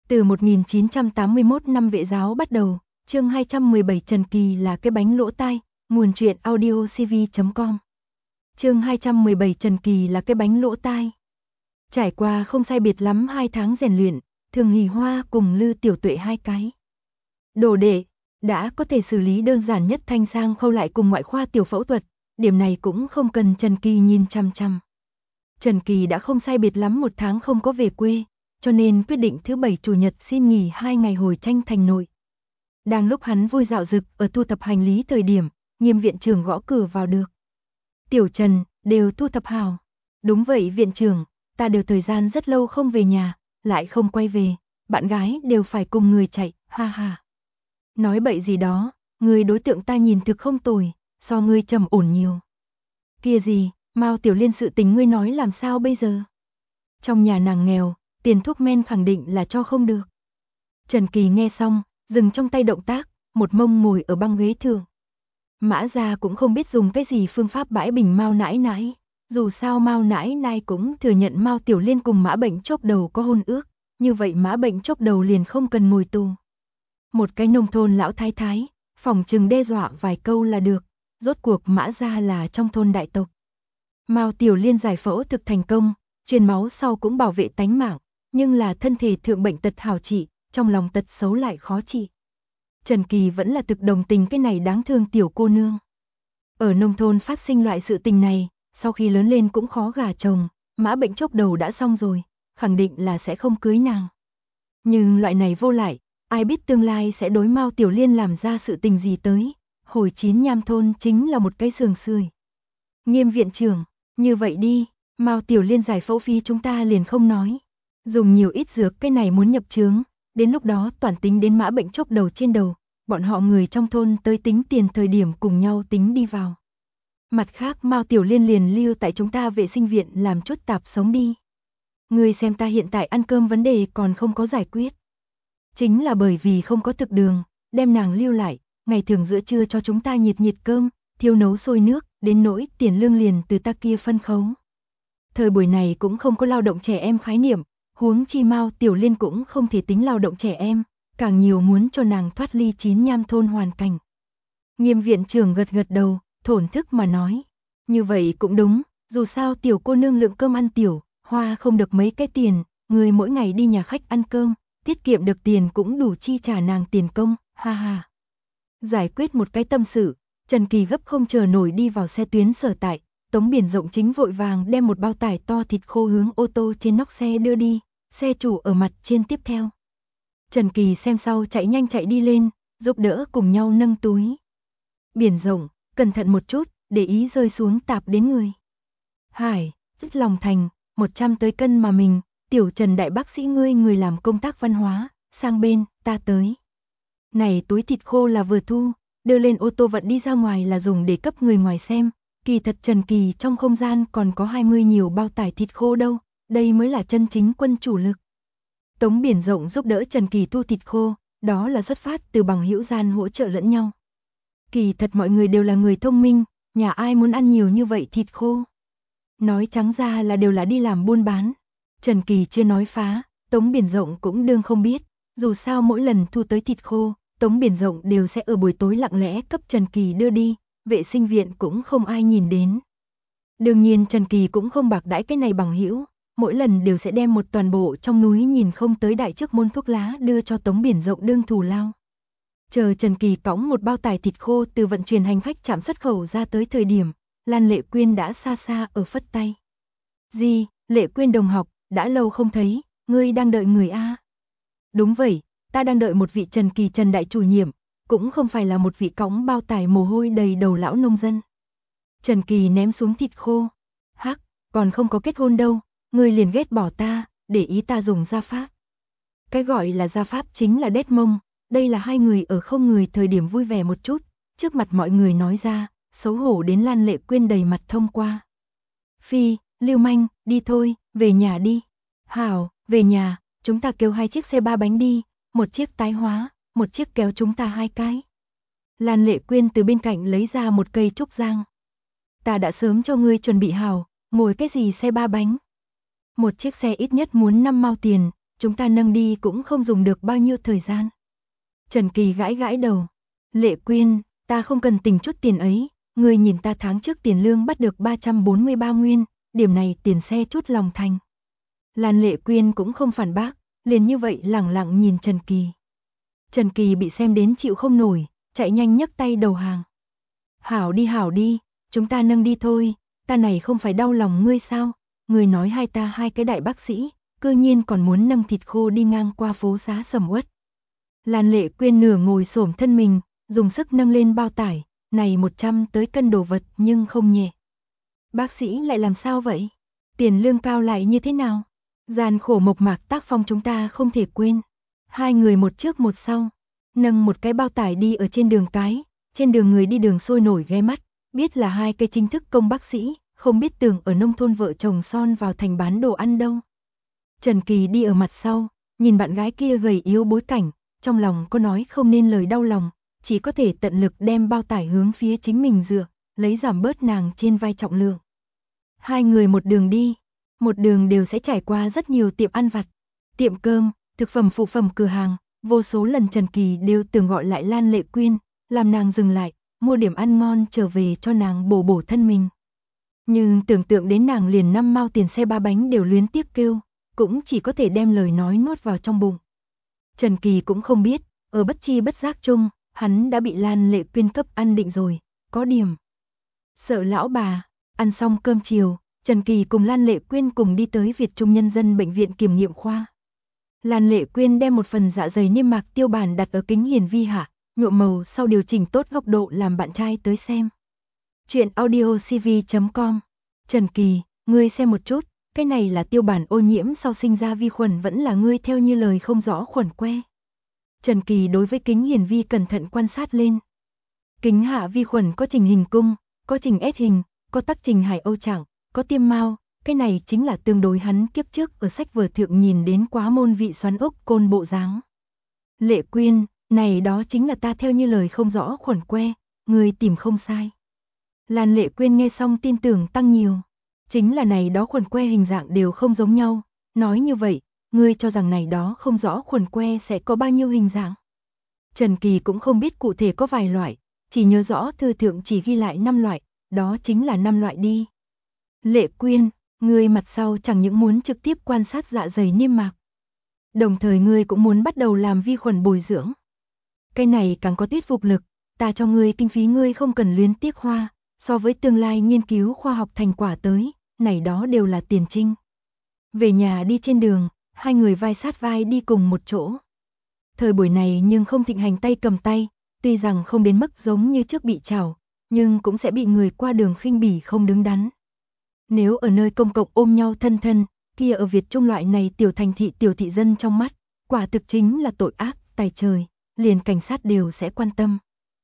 Từ 1981 năm Vệ giáo bắt đầu, chương 217 Trần Kỳ là cái bánh lỗ tai, nguồn truyện audio cv.com. Chương 217 Trần Kỳ là cái bánh lỗ tai. Trải qua không sai biệt lắm 2 tháng rèn luyện, Thường Hỷ Hoa cùng Lư Tiểu Tuệ hai cái đồ đệ đã có thể xử lý đơn giản nhất thanh sang khâu lại cùng ngoại khoa tiểu phẫu thuật, điểm này cũng không cần Trần Kỳ nhìn chăm chăm. Trần Kỳ đã không sai biệt lắm 1 tháng không có về quê, cho nên quyết định thứ Bảy Chủ nhật xin nghỉ 2 ngày hồi tranh thành nội. Đang lúc hắn vui dạo dực ở thu thập hành lý thời điểm, Nghiêm viện trưởng gõ cửa vào được. Tiểu Trần, đều thu thập hào. Đúng vậy viện trưởng, ta đều thời gian rất lâu không về nhà, lại không quay về, bạn gái đều phải cùng người chạy, ha ha. Nói bậy gì đó, người đối tượng ta nhìn thực không tồi, so ngươi trầm ổn nhiều. Kia gì, Mao Tiểu Liên sự tình ngươi nói làm sao bây giờ? Trong nhà nàng nghèo, tiền thuốc men khẳng định là cho không được. Trần Kỳ nghe xong, dừng trong tay động tác, một mông ngồi ở băng ghế thượng. Mã gia cũng không biết dùng cái gì phương pháp bãi bình Mao nãi nãi, dù sao Mao nãi nãi cũng thừa nhận Mao Tiểu Liên cùng Mã Bệnh Chốc Đầu có hôn ước, như vậy Mã Bệnh Chốc Đầu liền không cần ngồi tù. Một cái nông thôn lão thái thái, phỏng chừng đe dọa vài câu là được, rốt cuộc Mã gia là trong thôn đại tộc. Mao Tiểu Liên giải phẫu thực thành công, truyền máu sau cũng bảo vệ tánh mạng, nhưng là thân thể thượng bệnh tật hảo trị, trong lòng tật xấu lại khó trị. Trần Kỳ vẫn là thực đồng tình cái này đáng thương tiểu cô nương. Ở nông thôn phát sinh loại sự tình này, sau khi lớn lên cũng khó gả chồng, Mã Bệnh Chốc Đầu đã xong rồi, khẳng định là sẽ không cưới nàng. Nhưng loại này vô lại, ai biết tương lai sẽ đối Mao Tiểu Liên làm ra sự tình gì tới, hồi Chín Nham thôn chính là một cái giường sưởi. Nghiêm viện trưởng, như vậy đi, Mao Tiểu Liên giải phẫu phí chúng ta liền không nói. Dùng nhiều ít dược cái này muốn nhập chướng, đến lúc đó toàn tính đến Mã Bệnh Chốc Đầu trên đầu, bọn họ người trong thôn tới tính tiền thời điểm cùng nhau tính đi vào. Mặt khác Mao Tiểu Liên liền lưu tại chúng ta vệ sinh viện làm chút tạp sống đi. Người xem ta hiện tại ăn cơm vấn đề còn không có giải quyết. Chính là bởi vì không có thực đường, đem nàng lưu lại, ngày thường giữa trưa cho chúng ta nhiệt nhiệt cơm, thiêu nấu sôi nước, đến nỗi tiền lương liền từ ta kia phân khấu. Thời buổi này cũng không có lao động trẻ em khái niệm, huống chi Mao Tiểu Liên cũng không thể tính lao động trẻ em, càng nhiều muốn cho nàng thoát ly Chín Nham thôn hoàn cảnh. Nghiêm viện trưởng gật gật đầu, thổn thức mà nói, như vậy cũng đúng, dù sao tiểu cô nương lượng cơm ăn tiểu, hoa không được mấy cái tiền, người mỗi ngày đi nhà khách ăn cơm, tiết kiệm được tiền cũng đủ chi trả nàng tiền công, ha ha. Giải quyết một cái tâm sự, Trần Kỳ gấp không chờ nổi đi vào xe tuyến sở tại, Tống Biển Rộng chính vội vàng đem một bao tải to thịt khô hướng ô tô trên nóc xe đưa đi, xe chủ ở mặt trên tiếp theo. Trần Kỳ xem sau chạy nhanh chạy đi lên, giúp đỡ cùng nhau nâng túi. Biển Rộng, cẩn thận một chút, để ý rơi xuống tạp đến người. Hải, rất lòng thành, 100 tới cân mà mình, tiểu Trần đại bác sĩ ngươi người làm công tác văn hóa, sang bên, ta tới. Này túi thịt khô là vừa thu, đưa lên ô tô vận đi ra ngoài là dùng để cấp người ngoài xem, kỳ thật Trần Kỳ trong không gian còn có 20 nhiều bao tải thịt khô đâu, đây mới là chân chính quân chủ lực. Tống Biển Rộng giúp đỡ Trần Kỳ thu thịt khô, đó là xuất phát từ bằng hữu gian hỗ trợ lẫn nhau. Kỳ thật mọi người đều là người thông minh, nhà ai muốn ăn nhiều như vậy thịt khô. Nói trắng ra là đều là đi làm buôn bán. Trần Kỳ chưa nói phá, Tống Biển Rộng cũng đương không biết, dù sao mỗi lần thu tới thịt khô, Tống Biển Rộng đều sẽ ở buổi tối lặng lẽ cấp Trần Kỳ đưa đi, vệ sinh viện cũng không ai nhìn đến. Đương nhiên Trần Kỳ cũng không bạc đãi cái này bằng hữu, mỗi lần đều sẽ đem một toàn bộ trong núi nhìn không tới đại trước môn thuốc lá đưa cho Tống Biển Rộng đương thù lao. Chờ Trần Kỳ cõng một bao tải thịt khô từ vận chuyển hành khách trạm xuất khẩu ra tới thời điểm, Lan Lệ Quyên đã xa xa ở phất tay. Gì, Lệ Quyên đồng học, đã lâu không thấy, ngươi đang đợi người a? Đúng vậy, ta đang đợi một vị Trần Kỳ Trần đại chủ nhiệm, cũng không phải là một vị cõng bao tải mồ hôi đầy đầu lão nông dân. Trần Kỳ ném xuống thịt khô. Hắc, còn không có kết hôn đâu, ngươi liền ghét bỏ ta, để ý ta dùng gia pháp. Cái gọi là gia pháp chính là đét mông, đây là hai người ở không người thời điểm vui vẻ một chút, trước mặt mọi người nói ra, xấu hổ đến Lan Lệ Quyên đầy mặt thông qua. Phi, lưu manh, đi thôi, về nhà đi. Hảo, về nhà, chúng ta kêu 2 chiếc xe 3 bánh đi, một chiếc tái hóa, một chiếc kéo chúng ta 2 cái. Lan Lệ Quyên từ bên cạnh lấy ra một cây trúc giang. Ta đã sớm cho ngươi chuẩn bị hảo, ngồi cái gì xe 3 bánh. Một chiếc xe ít nhất muốn 5 mao tiền, chúng ta nâng đi cũng không dùng được bao nhiêu thời gian. Trần Kỳ gãi gãi đầu. Lệ Quyên, ta không cần tình chút tiền ấy, ngươi nhìn ta tháng trước tiền lương bắt được 343 nguyên, điểm này tiền xe chút lòng thành. Lan Lệ Quyên cũng không phản bác, liền như vậy lẳng lặng nhìn Trần Kỳ. Trần Kỳ bị xem đến chịu không nổi, chạy nhanh nhấc tay đầu hàng. Hảo đi, chúng ta nâng đi thôi, ta này không phải đau lòng ngươi sao, ngươi nói hai cái đại bác sĩ, cư nhiên còn muốn nâng thịt khô đi ngang qua phố xá sầm uất. Lan Lệ Quyên nửa ngồi xổm thân mình, dùng sức nâng lên bao tải, này 100 tới cân đồ vật nhưng không nhẹ. Bác sĩ lại làm sao vậy? Tiền lương cao lại như thế nào? Gian khổ mộc mạc tác phong chúng ta không thể quên. Hai người một trước một sau, nâng một cái bao tải đi ở trên đường cái, trên đường người đi đường sôi nổi ghé mắt, biết là hai cái chính thức công bác sĩ, không biết tưởng ở nông thôn vợ chồng son vào thành bán đồ ăn đâu. Trần Kỳ đi ở mặt sau, nhìn bạn gái kia gầy yếu bối cảnh, trong lòng có nói không nên lời đau lòng, chỉ có thể tận lực đem bao tải hướng phía chính mình dựa, lấy giảm bớt nàng trên vai trọng lượng. Hai người một đường đi, một đường đều sẽ trải qua rất nhiều tiệm ăn vặt, tiệm cơm, thực phẩm phụ phẩm cửa hàng, vô số lần Trần Kỳ đều tưởng gọi lại Lan Lệ Quyên, làm nàng dừng lại, mua điểm ăn ngon trở về cho nàng bổ bổ thân mình. Nhưng tưởng tượng đến nàng liền 5 mao tiền xe 3 bánh đều luyến tiếc kêu, cũng chỉ có thể đem lời nói nuốt vào trong bụng. Trần Kỳ cũng không biết, ở bất chi bất giác chung, hắn đã bị Lan Lệ Quyên cấp ăn định rồi, có điểm. Sợ lão bà, ăn xong cơm chiều, Trần Kỳ cùng Lan Lệ Quyên cùng đi tới Việt Trung Nhân dân Bệnh viện kiểm nghiệm khoa. Lan Lệ Quyên đem một phần dạ dày niêm mạc tiêu bản đặt ở kính hiển vi hạ, nhuộm màu sau điều chỉnh tốt góc độ làm bạn trai tới xem. Chuyện audiocv.com. Trần Kỳ, ngươi xem một chút, cái này là tiêu bản ô nhiễm sau sinh ra vi khuẩn vẫn là ngươi theo như lời không rõ khuẩn que. Trần Kỳ đối với kính hiển vi cẩn thận quan sát lên. Kính hạ vi khuẩn có trình hình cung, có trình S hình, có tắc trình hải âu trạng, có tiêm mao, cái này chính là tương đối hắn kiếp trước ở sách vở thượng nhìn đến quá môn vị xoắn ốc côn bộ dáng. Lệ Quyên, này đó chính là ta theo như lời không rõ khuẩn que, người tìm không sai. Lan Lệ Quyên nghe xong tin tưởng tăng nhiều, chính là này đó khuẩn que hình dạng đều không giống nhau, nói như vậy, ngươi cho rằng này đó không rõ khuẩn que sẽ có bao nhiêu hình dạng. Trần Kỳ cũng không biết cụ thể có vài loại, chỉ nhớ rõ thư thượng chỉ ghi lại 5 loại, đó chính là 5 loại đi. Lệ Quyên, ngươi mặt sau chẳng những muốn trực tiếp quan sát dạ dày niêm mạc, đồng thời ngươi cũng muốn bắt đầu làm vi khuẩn bồi dưỡng. Cái này càng có thuyết phục lực, ta cho ngươi kinh phí ngươi không cần luyến tiếc hoa, so với tương lai nghiên cứu khoa học thành quả tới, này đó đều là tiền trinh. Về nhà đi trên đường, hai người vai sát vai đi cùng một chỗ. Thời buổi này nhưng không thịnh hành tay cầm tay, tuy rằng không đến mức giống như trước bị trào, nhưng cũng sẽ bị người qua đường khinh bỉ không đứng đắn. Nếu ở nơi công cộng ôm nhau thân thân, kia ở Việt Trung loại này tiểu thành thị tiểu thị dân trong mắt, quả thực chính là tội ác, tài trời, liền cảnh sát đều sẽ quan tâm.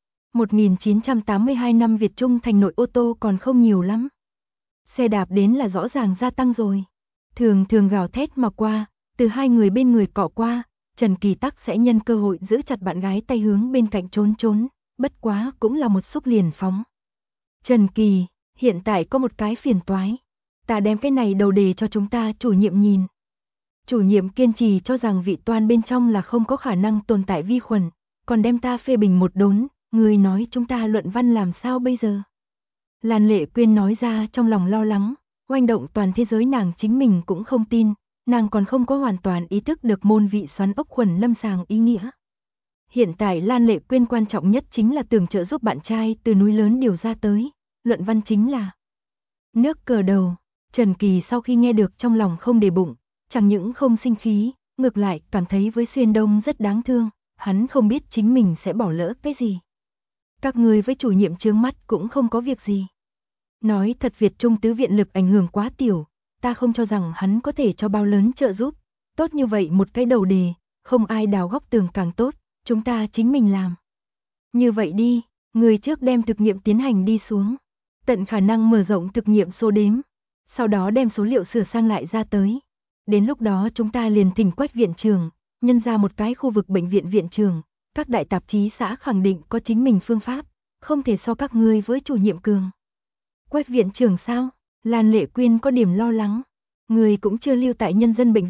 1982 năm Việt Trung thành nội ô tô còn không nhiều lắm. Xe đạp đến là rõ ràng gia tăng rồi. Thường thường gào thét mà qua, từ hai người bên người cọ qua, Trần Kỳ tắc sẽ nhân cơ hội giữ chặt bạn gái tay hướng bên cạnh trốn trốn, bất quá cũng là một xúc liền phóng. Trần Kỳ, hiện tại có một cái phiền toái. Ta đem cái này đầu đề cho chúng ta chủ nhiệm nhìn. Chủ nhiệm kiên trì cho rằng vị toan bên trong là không có khả năng tồn tại vi khuẩn, còn đem ta phê bình một đốn, người nói chúng ta luận văn làm sao bây giờ. Lan Lệ Quyên nói ra trong lòng lo lắng, oanh động toàn thế giới nàng chính mình cũng không tin, nàng còn không có hoàn toàn ý thức được môn vị xoắn ốc khuẩn lâm sàng ý nghĩa. Hiện tại Lan Lệ Quyên quan trọng nhất chính là tưởng trợ giúp bạn trai từ núi lớn điều ra tới, luận văn chính là nước cờ đầu. Trần Kỳ sau khi nghe được trong lòng không để bụng, chẳng những không sinh khí, ngược lại cảm thấy với Xuyên Đông rất đáng thương, hắn không biết chính mình sẽ bỏ lỡ cái gì. Các người với chủ nhiệm chướng mắt cũng không có việc gì. Nói thật Việt Trung tứ viện lực ảnh hưởng quá tiểu, ta không cho rằng hắn có thể cho bao lớn trợ giúp. Tốt như vậy một cái đầu đề, không ai đào góc tường càng tốt, chúng ta chính mình làm. Như vậy đi, người trước đem thực nghiệm tiến hành đi xuống, tận khả năng mở rộng thực nghiệm số đếm, sau đó đem số liệu sửa sang lại ra tới. Đến lúc đó chúng ta liền thỉnh Quách viện trưởng, nhân ra một cái khu vực bệnh viện viện trưởng, các đại tạp chí xã khẳng định có chính mình phương pháp, không thể so các ngươi với chủ nhiệm cường. Quách viện trưởng sao? Lan Lệ Quyên có điểm lo lắng. Người cũng chưa lưu tại nhân dân bệnh viện,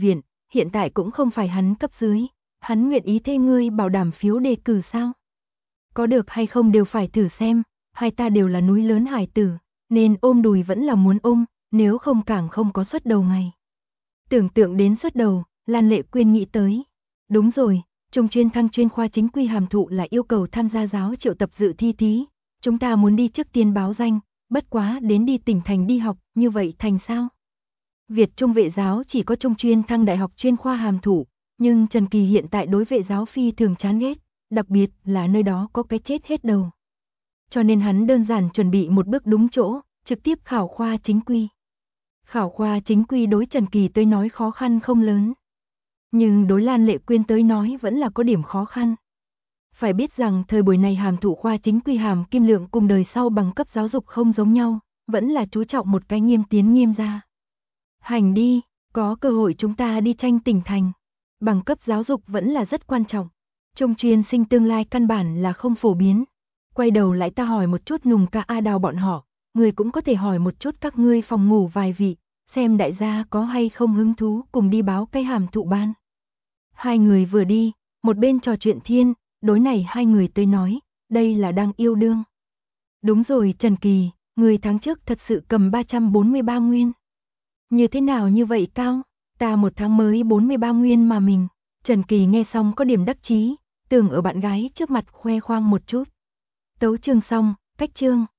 hiện tại cũng không phải hắn cấp dưới, hắn nguyện ý thay ngươi bảo đảm phiếu đề cử sao? Có được hay không đều phải thử xem, hai ta đều là núi lớn hải tử, nên ôm đùi vẫn là muốn ôm, nếu không càng không có xuất đầu ngày. Tưởng tượng đến xuất đầu, Lan Lệ Quyên nghĩ tới. Đúng rồi, Trung chuyên thăng chuyên khoa chính quy hàm thụ là yêu cầu tham gia giáo triệu tập dự thi thí. Chúng ta muốn đi trước tiên báo danh, bất quá đến đi tỉnh thành đi học, như vậy thành sao? Việt Trung vệ giáo chỉ có Trung chuyên thăng đại học chuyên khoa hàm thụ, nhưng Trần Kỳ hiện tại đối vệ giáo phi thường chán ghét, đặc biệt là nơi đó có cái chết hết đầu. Cho nên hắn đơn giản chuẩn bị một bước đúng chỗ, trực tiếp khảo khoa chính quy. Khảo khoa chính quy đối Trần Kỳ tới nói khó khăn không lớn. Nhưng đối Lan Lệ Quyên tới nói vẫn là có điểm khó khăn. Phải biết rằng thời buổi này hàm thụ khoa chính quy hàm kim lượng cùng đời sau bằng cấp giáo dục không giống nhau, vẫn là chú trọng một cái nghiêm tiến nghiêm ra. Hành đi, có cơ hội chúng ta đi tranh tỉnh thành. Bằng cấp giáo dục vẫn là rất quan trọng. Trung chuyên sinh tương lai căn bản là không phổ biến. Quay đầu lại ta hỏi một chút Nùng ca A Đào bọn họ, người cũng có thể hỏi một chút các ngươi phòng ngủ vài vị, xem đại gia có hay không hứng thú cùng đi báo cái hàm thụ ban. Hai người vừa đi, một bên trò chuyện thiên, đối này hai người tới nói, đây là đang yêu đương. Đúng rồi Trần Kỳ, người tháng trước thật sự cầm 343 nguyên. Như thế nào như vậy cao? Ta một tháng mới 43 nguyên mà mình. Trần Kỳ nghe xong có điểm đắc chí, tưởng ở bạn gái trước mặt khoe khoang một chút. Tấu chương xong, cách chương.